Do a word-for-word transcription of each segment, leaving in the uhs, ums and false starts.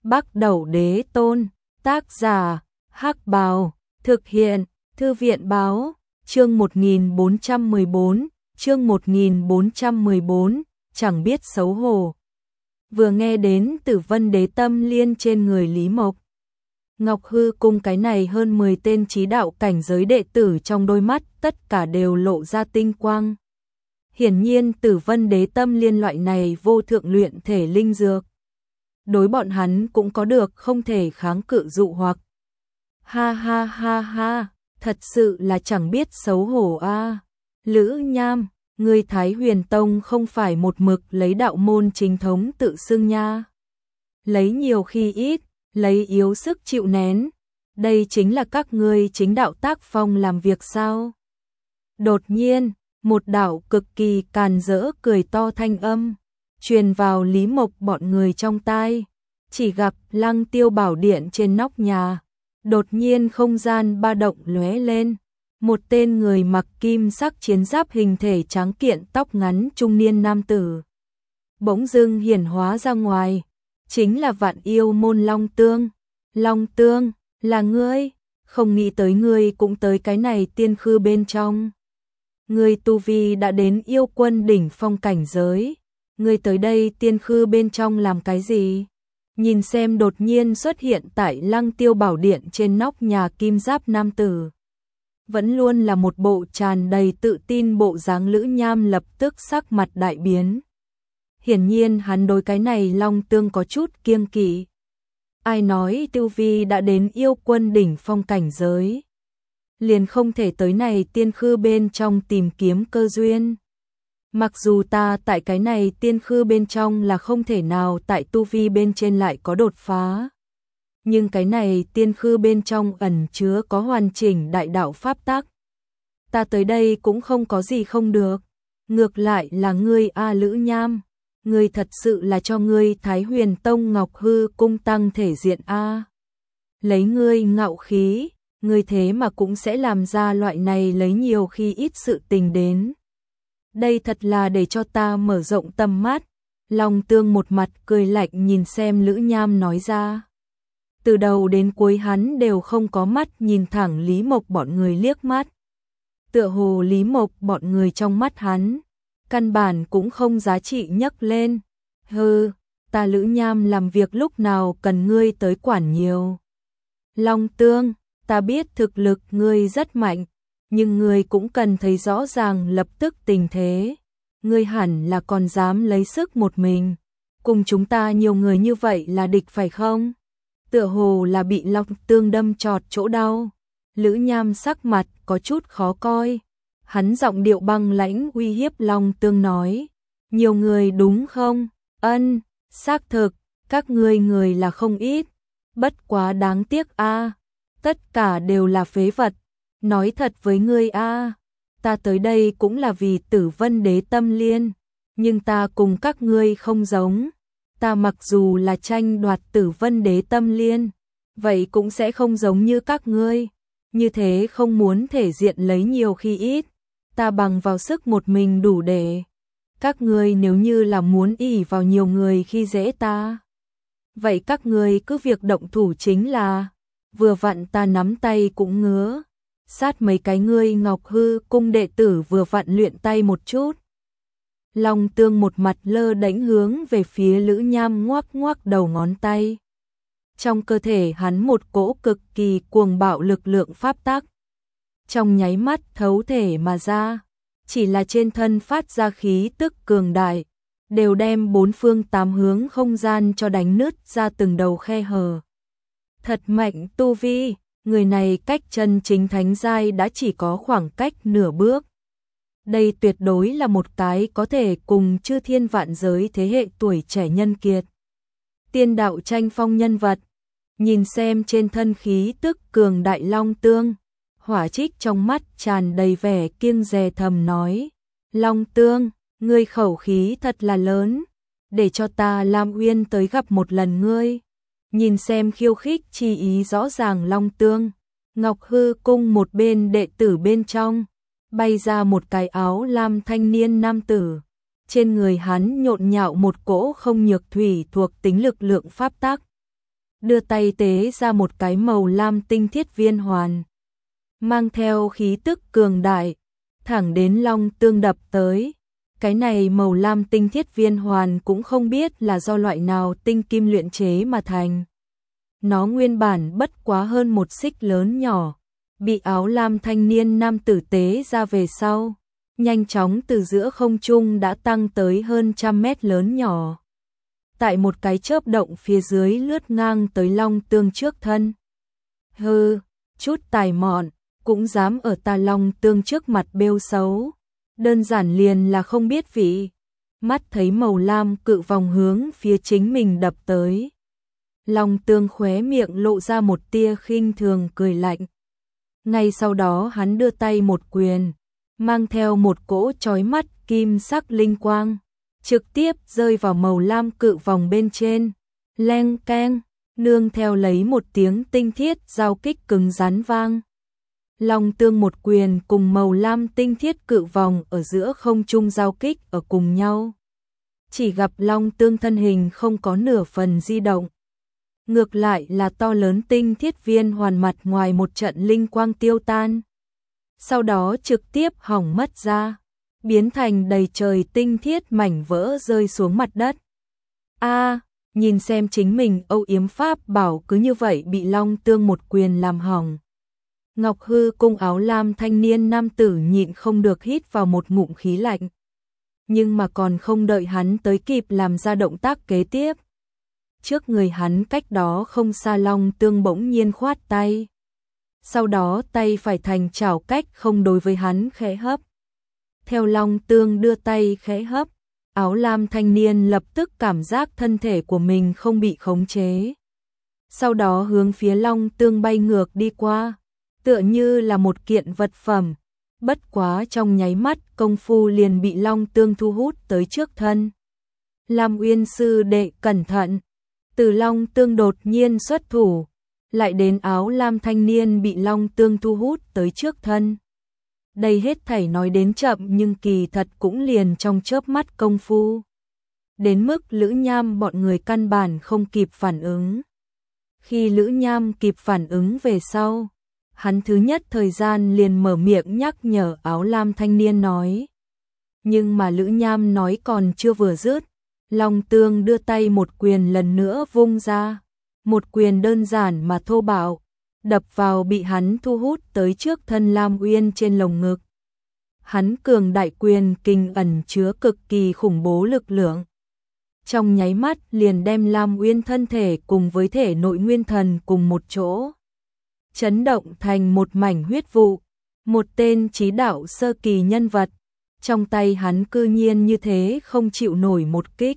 Bắc Đẩu Đế Tôn, tác giả, Hắc Bào, thực hiện, Thư viện Báo, chương một nghìn bốn trăm mười bốn, chương một nghìn bốn trăm mười bốn, chẳng biết xấu hổ. Vừa nghe đến Tử Vân Đế Tâm Liên trên người Lý Mộc Ngọc Hư Cung, cái này hơn mười tên chí đạo cảnh giới đệ tử trong đôi mắt tất cả đều lộ ra tinh quang. Hiển nhiên Tử Vân Đế Tâm Liên loại này vô thượng luyện thể linh dược, đối bọn hắn cũng có được không thể kháng cự dụ hoặc. Ha ha ha ha, thật sự là chẳng biết xấu hổ a. À. Lữ Nham, người Thái Huyền Tông không phải một mực lấy đạo môn chính thống tự xưng nha. Lấy nhiều khi ít, lấy yếu sức chịu nén, đây chính là các ngươi chính đạo tác phong làm việc sao? Đột nhiên, một đạo cực kỳ càn rỡ cười to thanh âm truyền vào Lý Mộc bọn người trong tai. Chỉ gặp Lăng Tiêu Bảo Điện trên nóc nhà, đột nhiên không gian ba động lóe lên, một tên người mặc kim sắc chiến giáp, hình thể tráng kiện, tóc ngắn, trung niên nam tử bỗng dưng hiển hóa ra ngoài, chính là Vạn Yêu môn Long Tương. Long Tương, là ngươi? Không nghĩ tới ngươi cũng tới cái này tiên khư bên trong. Ngươi tu vi đã đến yêu quân đỉnh phong cảnh giới, ngươi tới đây tiên khư bên trong làm cái gì? Nhìn xem đột nhiên xuất hiện tại Lăng Tiêu Bảo Điện trên nóc nhà kim giáp nam tử, vẫn luôn là một bộ tràn đầy tự tin bộ dáng Lữ Nham lập tức sắc mặt đại biến. Hiển nhiên hắn đối cái này Long Tương có chút kiêng kỵ. Ai nói tu vi đã đến yêu quân đỉnh phong cảnh giới, liền không thể tới này tiên khư bên trong tìm kiếm cơ duyên. Mặc dù ta tại cái này tiên khư bên trong là không thể nào tại tu vi bên trên lại có đột phá, nhưng cái này tiên khư bên trong ẩn chứa có hoàn chỉnh đại đạo pháp tắc. Ta tới đây cũng không có gì không được. Ngược lại là ngươi a Lữ Nham, ngươi thật sự là cho ngươi Thái Huyền Tông Ngọc Hư Cung tăng thể diện a. Lấy ngươi ngạo khí, ngươi thế mà cũng sẽ làm ra loại này lấy nhiều khi ít sự tình đến. Đây thật là để cho ta mở rộng tầm mắt. Long Tương một mặt cười lạnh nhìn xem Lữ Nham nói ra. Từ đầu đến cuối hắn đều không có mắt nhìn thẳng Lý Mộc bọn người liếc mắt. Tựa hồ Lý Mộc bọn người trong mắt hắn căn bản cũng không giá trị nhấc lên. Hừ, ta Lữ Nham làm việc lúc nào cần ngươi tới quản nhiều. Long Tương, ta biết thực lực ngươi rất mạnh, nhưng ngươi cũng cần thấy rõ ràng lập tức tình thế. Ngươi hẳn là còn dám lấy sức một mình cùng chúng ta nhiều người như vậy là địch phải không? Tựa hồ là bị Long Tương đâm trọt chỗ đau. Lữ Nham sắc mặt có chút khó coi, hắn giọng điệu băng lãnh uy hiếp Long Tương nói. Nhiều người đúng không? Ân, xác thực, các ngươi người là không ít, bất quá đáng tiếc a, tất cả đều là phế vật. Nói thật với ngươi a, ta tới đây cũng là vì Tử Vân Đế Tâm Liên, nhưng ta cùng các ngươi không giống. Ta mặc dù là tranh đoạt Tử Vân Đế Tâm Liên, vậy cũng sẽ không giống như các ngươi, như thế không muốn thể diện lấy nhiều khi ít. Ta bằng vào sức một mình đủ để. Các ngươi nếu như là muốn ỷ vào nhiều người khi dễ ta, vậy các ngươi cứ việc động thủ chính là. Vừa vặn ta nắm tay cũng ngứa, sát mấy cái ngươi Ngọc Hư Cung đệ tử vừa vặn luyện tay một chút. Long Tương một mặt lơ đễnh hướng về phía Lữ Nham ngoắc ngoắc đầu ngón tay. Trong cơ thể hắn một cỗ cực kỳ cuồng bạo lực lượng pháp tắc, trong nháy mắt thấu thể mà ra, chỉ là trên thân phát ra khí tức cường đại, đều đem bốn phương tám hướng không gian cho đánh nứt ra từng đầu khe hở. Thật mạnh tu vi, người này cách chân chính thánh giai đã chỉ có khoảng cách nửa bước. Đây tuyệt đối là một cái có thể cùng chư thiên vạn giới thế hệ tuổi trẻ nhân kiệt, tiên đạo tranh phong nhân vật. Nhìn xem trên thân khí tức cường đại Long Tương, Hỏa Trích trong mắt tràn đầy vẻ kiêng dè thầm nói. Long Tương, ngươi khẩu khí thật là lớn, để cho ta Lam Uyên tới gặp một lần ngươi. Nhìn xem khiêu khích chi ý rõ ràng Long Tương, Ngọc Hư Cung một bên đệ tử bên trong bay ra một cái áo lam thanh niên nam tử, trên người hắn nhộn nhạo một cỗ không nhược thủy thuộc tính lực lượng pháp tắc. đưa tay tế ra một cái màu lam tinh thiết viên hoàn, mang theo khí tức cường đại, thẳng đến Long Tương đập tới. Cái này màu lam tinh thiết viên hoàn cũng không biết là do loại nào tinh kim luyện chế mà thành. Nó nguyên bản bất quá hơn một xích lớn nhỏ, bị áo lam thanh niên nam tử tế ra về sau, nhanh chóng từ giữa không trung đã tăng tới hơn trăm mét lớn nhỏ. Tại một cái chớp động phía dưới lướt ngang tới Long Tương trước thân. Hừ, chút tài mọn, cũng dám ở ta Long Tương trước mặt bêu xấu. Đơn giản liền là không biết vị. Mắt thấy màu lam cự vòng hướng phía chính mình đập tới. Long Tương khóe miệng lộ ra một tia khinh thường cười lạnh. Ngay sau đó hắn đưa tay một quyền, mang theo một cỗ chói mắt kim sắc linh quang, trực tiếp rơi vào màu lam cự vòng bên trên. Leng keng, nương theo lấy một tiếng tinh thiết giao kích cứng rắn vang. Long Tương một quyền cùng màu lam tinh thiết cự vòng ở giữa không trung giao kích ở cùng nhau. Chỉ gặp Long Tương thân hình không có nửa phần di động. Ngược lại là to lớn tinh thiết viên hoàn mặt ngoài một trận linh quang tiêu tan. Sau đó trực tiếp hỏng mất ra, biến thành đầy trời tinh thiết mảnh vỡ rơi xuống mặt đất. A, nhìn xem chính mình âu yếm pháp bảo cứ như vậy bị Long Tương một quyền làm hỏng. Ngọc Hư Cung áo lam thanh niên nam tử nhịn không được hít vào một ngụm khí lạnh. Nhưng mà còn không đợi hắn tới kịp làm ra động tác kế tiếp. Trước người hắn cách đó không xa Long Tương bỗng nhiên khoát tay. Sau đó tay phải thành chảo cách không đối với hắn khẽ hấp. Theo Long Tương đưa tay khẽ hấp, áo lam thanh niên lập tức cảm giác thân thể của mình không bị khống chế. Sau đó hướng phía Long Tương bay ngược đi qua, tựa như là một kiện vật phẩm. Bất quá trong nháy mắt công phu liền bị Long Tương thu hút tới trước thân. Lam Uyên sư đệ cẩn thận. Từ Long Tương đột nhiên xuất thủ, lại đến áo lam thanh niên bị Long Tương thu hút tới trước thân. Đây hết thảy nói đến chậm nhưng kỳ thật cũng liền trong chớp mắt công phu. Đến mức Lữ Nham bọn người căn bản không kịp phản ứng. Khi Lữ Nham kịp phản ứng về sau, hắn thứ nhất thời gian liền mở miệng nhắc nhở áo lam thanh niên nói. Nhưng mà Lữ Nham nói còn chưa vừa dứt, Long Tương đưa tay một quyền lần nữa vung ra. Một quyền đơn giản mà thô bạo, đập vào bị hắn thu hút tới trước thân Lam Uyên trên lồng ngực. Hắn cường đại quyền kinh ẩn chứa cực kỳ khủng bố lực lượng. Trong nháy mắt liền đem Lam Uyên thân thể cùng với thể nội nguyên thần cùng một chỗ. Chấn động thành một mảnh huyết vụ. Một tên chí đạo sơ kỳ nhân vật. Trong tay hắn cư nhiên như thế không chịu nổi một kích.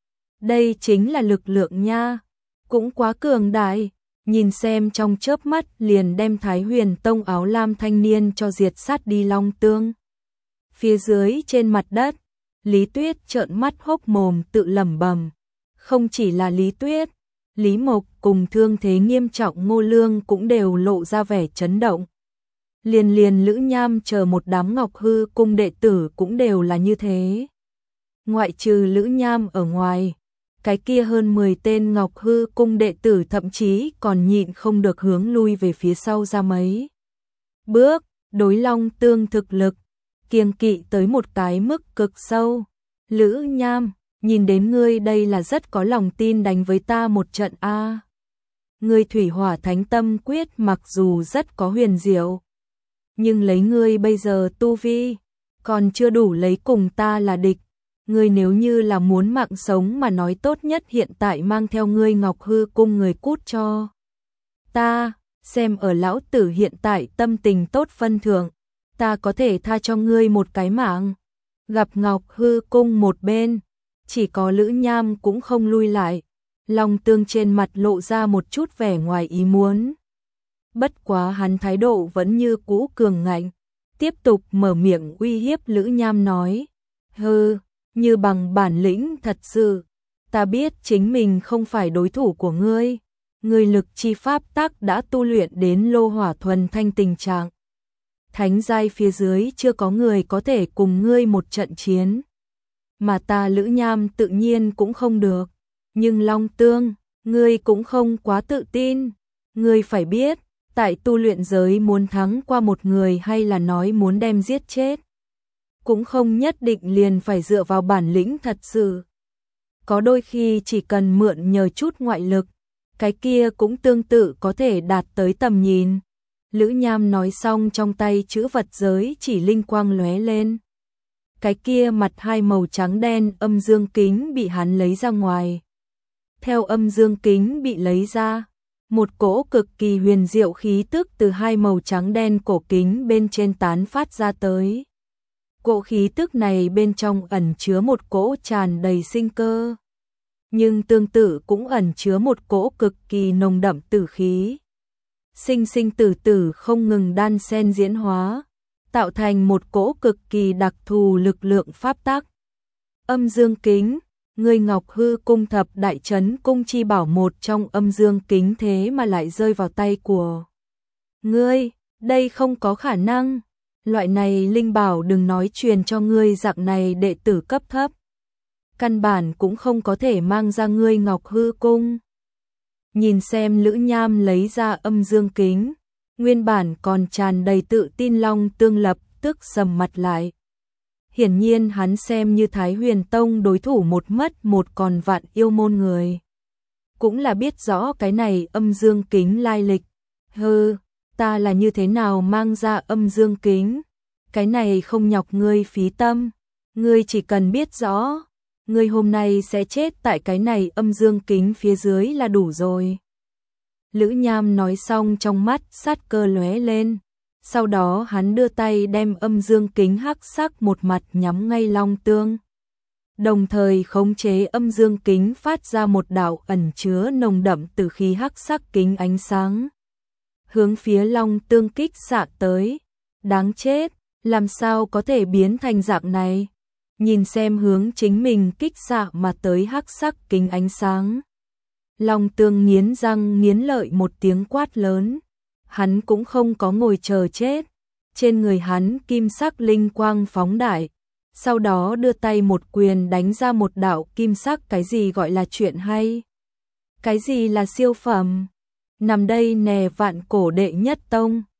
Đây chính là lực lượng nha. Cũng quá cường đại. Nhìn xem trong chớp mắt liền đem Thái Huyền Tông áo lam thanh niên cho diệt sát đi Long Tương. Phía dưới trên mặt đất, Lý Tuyết trợn mắt hốc mồm tự lẩm bẩm. Không chỉ là Lý Tuyết, Lý Mộc cùng thương thế nghiêm trọng Ngô Lương cũng đều lộ ra vẻ chấn động. Liền liền Lữ Nham chờ một đám Ngọc Hư Cung đệ tử cũng đều là như thế. Ngoại trừ Lữ Nham ở ngoài, cái kia hơn mười tên Ngọc Hư Cung đệ tử thậm chí còn nhịn không được hướng lui về phía sau ra mấy bước, đối Long Tương thực lực, kiêng kỵ tới một cái mức cực sâu. Lữ Nham, nhìn đến ngươi đây là rất có lòng tin đánh với ta một trận a. Ngươi thủy hỏa thánh tâm quyết mặc dù rất có huyền diệu, nhưng lấy ngươi bây giờ tu vi, còn chưa đủ lấy cùng ta là địch. Ngươi nếu như là muốn mạng sống mà nói tốt nhất hiện tại mang theo ngươi Ngọc Hư Cung người cút cho ta, xem ở lão tử hiện tại tâm tình tốt phân thượng, ta có thể tha cho ngươi một cái mạng. Gặp Ngọc Hư Cung một bên, chỉ có Lữ Nham cũng không lui lại. Long Tương trên mặt lộ ra một chút vẻ ngoài ý muốn. Bất quá hắn thái độ vẫn như cũ cường ngạnh, tiếp tục mở miệng uy hiếp Lữ Nham nói: "Hừ, như bằng bản lĩnh thật sự, ta biết chính mình không phải đối thủ của ngươi. Ngươi lực chi pháp tắc đã tu luyện đến lô hỏa thuần thanh tình trạng. Thánh giai phía dưới chưa có người có thể cùng ngươi một trận chiến. Mà ta Lữ Nham tự nhiên cũng không được. Nhưng Long Tương, Ngươi cũng không quá tự tin, ngươi phải biết, tại tu luyện giới muốn thắng qua một người hay là nói muốn đem giết chết, cũng không nhất định liền phải dựa vào bản lĩnh thật sự. Có đôi khi chỉ cần mượn nhờ chút ngoại lực, cái kia cũng tương tự có thể đạt tới tầm nhìn. Lữ Nham nói xong trong tay chữ vật giới chỉ linh quang lóe lên. Cái kia mặt hai màu trắng đen âm dương kính bị hắn lấy ra ngoài. Theo âm dương kính bị lấy ra, một cỗ cực kỳ huyền diệu khí tức từ hai màu trắng đen cổ kính bên trên tán phát ra tới. Cỗ khí tức này bên trong ẩn chứa một cỗ tràn đầy sinh cơ, nhưng tương tự cũng ẩn chứa một cỗ cực kỳ nồng đậm tử khí. Sinh sinh tử tử không ngừng đan xen diễn hóa, tạo thành một cỗ cực kỳ đặc thù lực lượng pháp tắc. Âm dương kính, ngươi Ngọc Hư cung thập đại trấn cung chi bảo một trong âm dương kính thế mà lại rơi vào tay của ngươi, đây không có khả năng. Loại này linh bảo đừng nói truyền cho ngươi dạng này đệ tử cấp thấp, căn bản cũng không có thể mang ra ngươi Ngọc Hư cung. Nhìn xem Lữ Nham lấy ra âm dương kính, nguyên bản còn tràn đầy tự tin Long Tương lập tức sầm mặt lại. Hiển nhiên hắn xem như Thái Huyền Tông đối thủ một mất một còn vạn yêu môn người. Cũng là biết rõ cái này âm dương kính lai lịch. Hừ, ta là như thế nào mang ra âm dương kính? Cái này không nhọc ngươi phí tâm. Ngươi chỉ cần biết rõ, ngươi hôm nay sẽ chết tại cái này âm dương kính phía dưới là đủ rồi. Lữ Nham nói xong trong mắt sát cơ lóe lên. Sau đó hắn đưa tay đem âm dương kính hắc sắc một mặt nhắm ngay Long Tương. Đồng thời khống chế âm dương kính phát ra một đạo ẩn chứa nồng đậm từ khí hắc sắc kính ánh sáng. Hướng phía Long Tương kích xạ tới. Đáng chết, làm sao có thể biến thành dạng này? Nhìn xem hướng chính mình kích xạ mà tới hắc sắc kính ánh sáng. Long Tương nghiến răng nghiến lợi một tiếng quát lớn. Hắn cũng không có ngồi chờ chết. Trên người hắn kim sắc linh quang phóng đại. Sau đó đưa tay một quyền đánh ra một đạo kim sắc. Cái gì gọi là chuyện hay? Cái gì là siêu phẩm? Nằm đây nè vạn cổ đệ nhất tông.